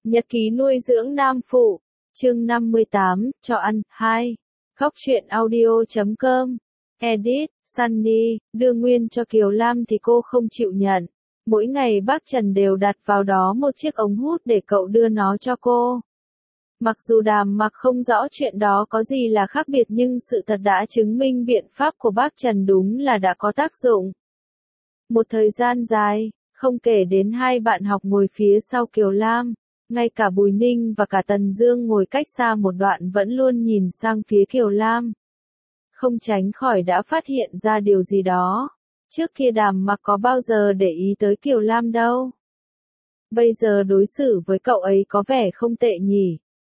Nhật ký nuôi dưỡng nam phụ, chương 58, cho ăn, 2. Góc truyện audio.com. Edit, Sunny, đưa nguyên cho Kiều Lam thì cô không chịu nhận. Mỗi ngày bác Trần đều đặt vào đó một chiếc ống hút để cậu đưa nó cho cô. Mặc dù Đàm Mặc không rõ chuyện đó có gì là khác biệt nhưng sự thật đã chứng minh biện pháp của bác Trần đúng là đã có tác dụng. Một thời gian dài, không kể đến hai bạn học ngồi phía sau Kiều Lam, ngay cả Bùi Ninh và cả Tần Dương ngồi cách xa một đoạn vẫn luôn nhìn sang phía Kiều Lam. Không tránh khỏi đã phát hiện ra điều gì đó. Trước kia Đàm Mặc có bao giờ để ý tới Kiều Lam đâu. Bây giờ đối xử với cậu ấy có vẻ không tệ nhỉ.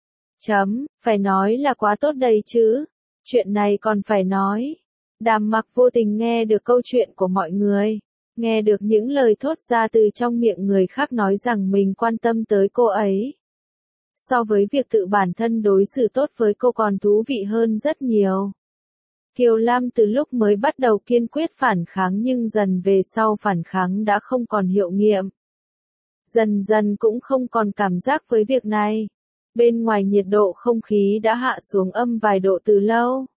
Phải nói là quá tốt đây chứ. Chuyện này còn phải nói. Đàm Mặc vô tình nghe được câu chuyện của mọi người. Nghe được những lời thốt ra từ trong miệng người khác nói rằng mình quan tâm tới cô ấy. So với việc tự bản thân đối xử tốt với cô còn thú vị hơn rất nhiều. Kiều Lam từ lúc mới bắt đầu kiên quyết phản kháng nhưng dần về sau phản kháng đã không còn hiệu nghiệm. Dần dần cũng không còn cảm giác với việc này. Bên ngoài nhiệt độ không khí đã hạ xuống âm vài độ từ lâu.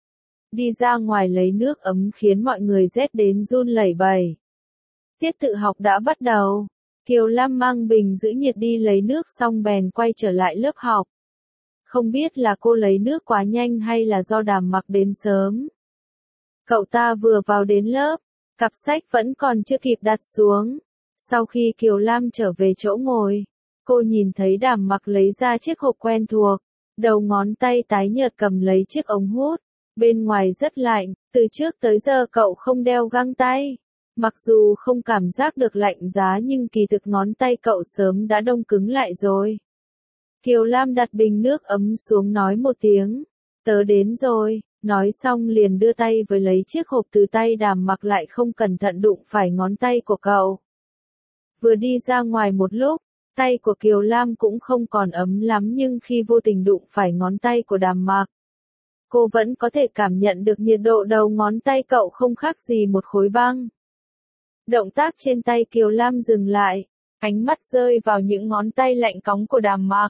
Đi ra ngoài lấy nước ấm khiến mọi người rét đến run lẩy bẩy. Tiết tự học đã bắt đầu. Kiều Lam mang bình giữ nhiệt đi lấy nước xong bèn quay trở lại lớp học. Không biết là cô lấy nước quá nhanh hay là do Đàm Mặc đến sớm. Cậu ta vừa vào đến lớp, cặp sách vẫn còn chưa kịp đặt xuống. Sau khi Kiều Lam trở về chỗ ngồi, cô nhìn thấy Đàm Mặc lấy ra chiếc hộp quen thuộc, đầu ngón tay tái nhợt cầm lấy chiếc ống hút. Bên ngoài rất lạnh, từ trước tới giờ cậu không đeo găng tay. Mặc dù không cảm giác được lạnh giá nhưng kỳ thực ngón tay cậu sớm đã đông cứng lại rồi. Kiều Lam đặt bình nước ấm xuống nói một tiếng. Tớ đến rồi, nói xong liền đưa tay với lấy chiếc hộp từ tay Đàm Mặc lại không cẩn thận đụng phải ngón tay của cậu. Vừa đi ra ngoài một lúc, tay của Kiều Lam cũng không còn ấm lắm nhưng khi vô tình đụng phải ngón tay của Đàm Mặc, cô vẫn có thể cảm nhận được nhiệt độ đầu ngón tay cậu không khác gì một khối băng. Động tác trên tay Kiều Lam dừng lại, ánh mắt rơi vào những ngón tay lạnh cóng của Đàm Mặc.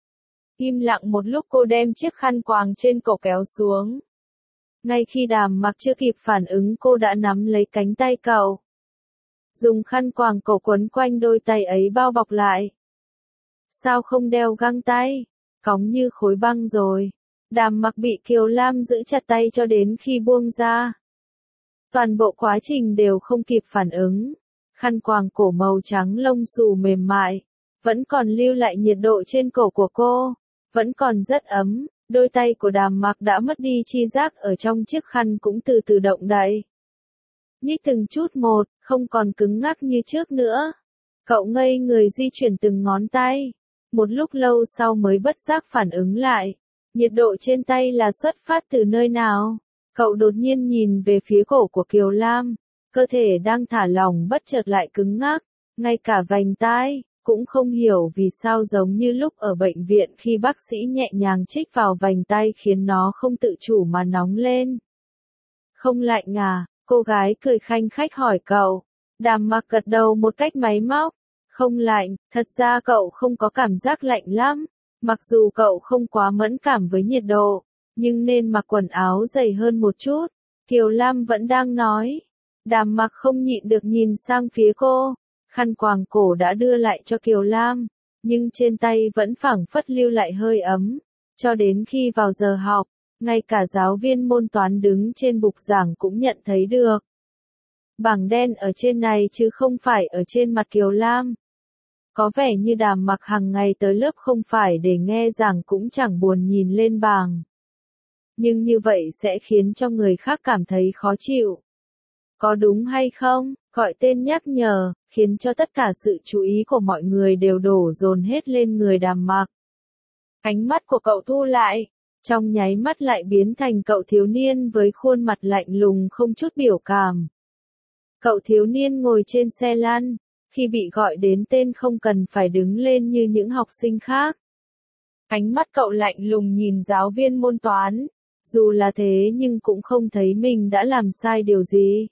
Im lặng một lúc cô đem chiếc khăn quàng trên cổ kéo xuống. Ngay khi Đàm Mặc chưa kịp phản ứng cô đã nắm lấy cánh tay cậu. Dùng khăn quàng cổ quấn quanh đôi tay ấy bao bọc lại. Sao không đeo găng tay? Cóng như khối băng rồi. Đàm Mặc bị Kiều Lam giữ chặt tay cho đến khi buông ra. Toàn bộ quá trình đều không kịp phản ứng. Khăn quàng cổ màu trắng lông xù mềm mại. Vẫn còn lưu lại nhiệt độ trên cổ của cô. Vẫn còn rất ấm. Đôi tay của Đàm Mặc đã mất đi chi giác ở trong chiếc khăn cũng từ từ động đậy. Nhích từng chút một, không còn cứng ngắc như trước nữa. Cậu ngây người di chuyển từng ngón tay. Một lúc lâu sau mới bất giác phản ứng lại. Nhiệt độ trên tay là xuất phát từ nơi nào? Cậu đột nhiên nhìn về phía cổ của Kiều Lam. Cơ thể đang thả lỏng bất chợt lại cứng ngắc. Ngay cả vành tai, cũng không hiểu vì sao giống như lúc ở bệnh viện khi bác sĩ nhẹ nhàng chích vào vành tay khiến nó không tự chủ mà nóng lên. Không lạnh à? Cô gái cười khanh khách hỏi cậu. Đàm Mặc gật đầu một cách máy móc. Không lạnh, thật ra cậu không có cảm giác lạnh lắm. Mặc dù cậu không quá mẫn cảm với nhiệt độ, nhưng nên mặc quần áo dày hơn một chút. Kiều Lam vẫn đang nói. Đàm Mặc không nhịn được nhìn sang phía cô. Khăn quàng cổ đã đưa lại cho Kiều Lam, nhưng trên tay vẫn phảng phất lưu lại hơi ấm. Cho đến khi vào giờ học, ngay cả giáo viên môn toán đứng trên bục giảng cũng nhận thấy được. Bảng đen ở trên này chứ không phải ở trên mặt Kiều Lam. Có vẻ như Đàm Mặc hàng ngày tới lớp không phải để nghe giảng cũng chẳng buồn nhìn lên bảng. Nhưng như vậy sẽ khiến cho người khác cảm thấy khó chịu. Có đúng hay không? Gọi tên nhắc nhở, khiến cho tất cả sự chú ý của mọi người đều đổ dồn hết lên người Đàm Mặc. Ánh mắt của cậu thu lại, trong nháy mắt lại biến thành cậu thiếu niên với khuôn mặt lạnh lùng không chút biểu cảm. Cậu thiếu niên ngồi trên xe lăn, khi bị gọi đến tên không cần phải đứng lên như những học sinh khác. Ánh mắt cậu lạnh lùng nhìn giáo viên môn toán, dù là thế nhưng cũng không thấy mình đã làm sai điều gì.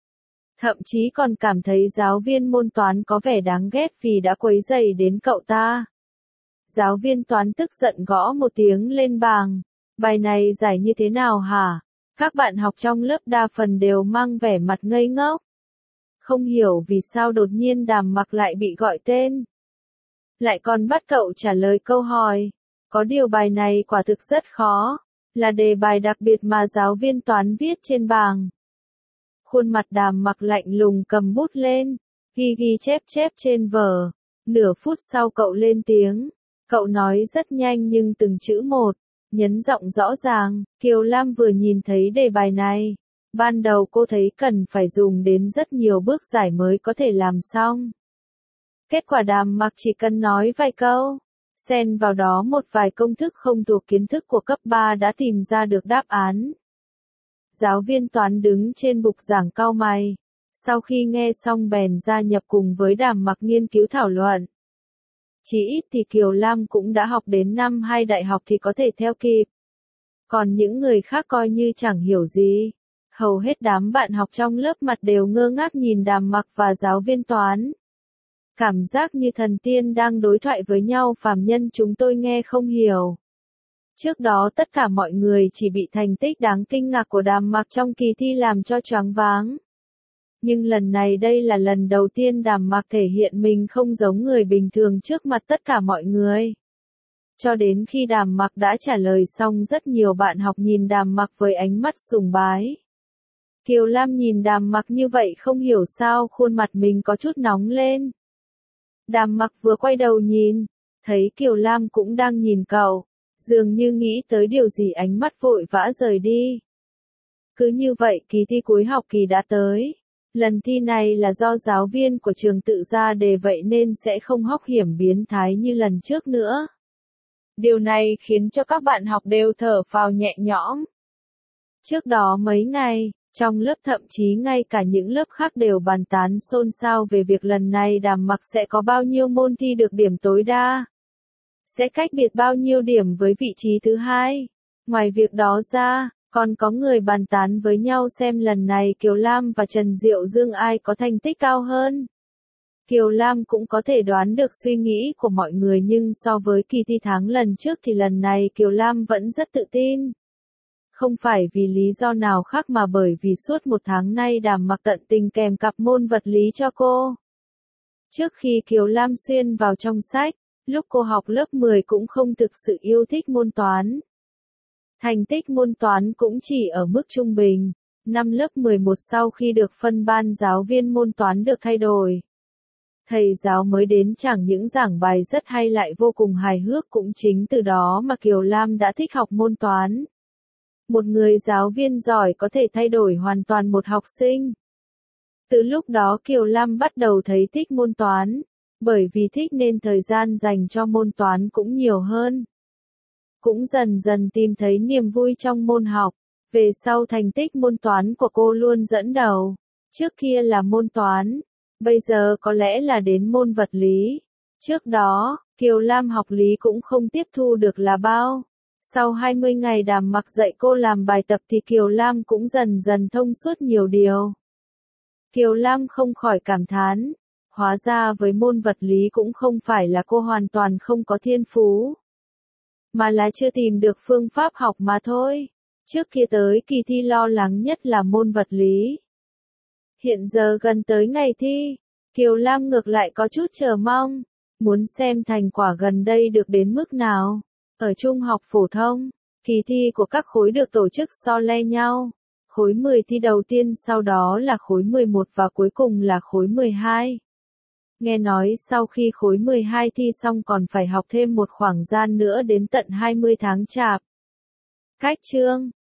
Thậm chí còn cảm thấy giáo viên môn toán có vẻ đáng ghét vì đã quấy rầy đến cậu ta. Giáo viên toán tức giận gõ một tiếng lên bảng. Bài này giải như thế nào hả? Các bạn học trong lớp đa phần đều mang vẻ mặt ngây ngốc. Không hiểu vì sao đột nhiên Đàm Mặc lại bị gọi tên. Lại còn bắt cậu trả lời câu hỏi. Có điều bài này quả thực rất khó. Là đề bài đặc biệt mà giáo viên toán viết trên bảng. Khuôn mặt Đàm Mặc lạnh lùng cầm bút lên. Ghi ghi chép chép trên vở. Nửa phút sau cậu lên tiếng. Cậu nói rất nhanh nhưng từng chữ một. Nhấn giọng rõ ràng. Kiều Lam vừa nhìn thấy đề bài này. Ban đầu cô thấy cần phải dùng đến rất nhiều bước giải mới có thể làm xong. Kết quả Đàm Mặc chỉ cần nói vài câu. Xen vào đó một vài công thức không thuộc kiến thức của cấp 3 đã tìm ra được đáp án. Giáo viên toán đứng trên bục giảng cau mày. Sau khi nghe xong bèn gia nhập cùng với Đàm Mặc nghiên cứu thảo luận. Chỉ ít thì Kiều Lam cũng đã học đến năm 2 đại học thì có thể theo kịp. Còn những người khác coi như chẳng hiểu gì. Hầu hết đám bạn học trong lớp mặt đều ngơ ngác nhìn Đàm Mặc và giáo viên toán. Cảm giác như thần tiên đang đối thoại với nhau, phàm nhân chúng tôi nghe không hiểu. Trước đó tất cả mọi người chỉ bị thành tích đáng kinh ngạc của Đàm Mặc trong kỳ thi làm cho choáng váng. Nhưng lần này đây là lần đầu tiên Đàm Mặc thể hiện mình không giống người bình thường trước mặt tất cả mọi người. Cho đến khi Đàm Mặc đã trả lời xong, rất nhiều bạn học nhìn Đàm Mặc với ánh mắt sùng bái. Kiều Lam nhìn Đàm Mặc như vậy không hiểu sao khuôn mặt mình có chút nóng lên. Đàm Mặc vừa quay đầu nhìn, thấy Kiều Lam cũng đang nhìn cậu, dường như nghĩ tới điều gì ánh mắt vội vã rời đi. Cứ như vậy kỳ thi cuối học kỳ đã tới. Lần thi này là do giáo viên của trường tự ra đề vậy nên sẽ không hóc hiểm biến thái như lần trước nữa. Điều này khiến cho các bạn học đều thở phào nhẹ nhõm. Trước đó mấy ngày, trong lớp thậm chí ngay cả những lớp khác đều bàn tán xôn xao về việc lần này Đàm Mặc sẽ có bao nhiêu môn thi được điểm tối đa. Sẽ cách biệt bao nhiêu điểm với vị trí thứ hai. Ngoài việc đó ra, còn có người bàn tán với nhau xem lần này Kiều Lam và Trần Diệu Dương ai có thành tích cao hơn. Kiều Lam cũng có thể đoán được suy nghĩ của mọi người, nhưng so với kỳ thi tháng lần trước thì lần này Kiều Lam vẫn rất tự tin. Không phải vì lý do nào khác mà bởi vì suốt một tháng nay Đàm Mặc tận tình kèm cặp môn vật lý cho cô. Trước khi Kiều Lam xuyên vào trong sách, lúc cô học lớp 10 cũng không thực sự yêu thích môn toán. Thành tích môn toán cũng chỉ ở mức trung bình. Năm lớp 11 sau khi được phân ban, giáo viên môn toán được thay đổi. Thầy giáo mới đến chẳng những giảng bài rất hay lại vô cùng hài hước, cũng chính từ đó mà Kiều Lam đã thích học môn toán. Một người giáo viên giỏi có thể thay đổi hoàn toàn một học sinh. Từ lúc đó Kiều Lam bắt đầu thấy thích môn toán. Bởi vì thích nên thời gian dành cho môn toán cũng nhiều hơn. Cũng dần dần tìm thấy niềm vui trong môn học. Về sau thành tích môn toán của cô luôn dẫn đầu. Trước kia là môn toán. Bây giờ có lẽ là đến môn vật lý. Trước đó, Kiều Lam học lý cũng không tiếp thu được là bao. Sau 20 ngày Đàm Mặc dạy cô làm bài tập thì Kiều Lam cũng dần dần thông suốt nhiều điều. Kiều Lam không khỏi cảm thán. Hóa ra với môn vật lý cũng không phải là cô hoàn toàn không có thiên phú, mà là chưa tìm được phương pháp học mà thôi. Trước kia tới kỳ thi lo lắng nhất là môn vật lý. Hiện giờ gần tới ngày thi, Kiều Lam ngược lại có chút chờ mong, muốn xem thành quả gần đây được đến mức nào. Ở trung học phổ thông, kỳ thi của các khối được tổ chức so le nhau. Khối 10 thi đầu tiên, sau đó là khối 11 và cuối cùng là khối 12. Nghe nói sau khi khối 12 thi xong còn phải học thêm một khoảng gian nữa đến tận 20 tháng chạp. Cách chương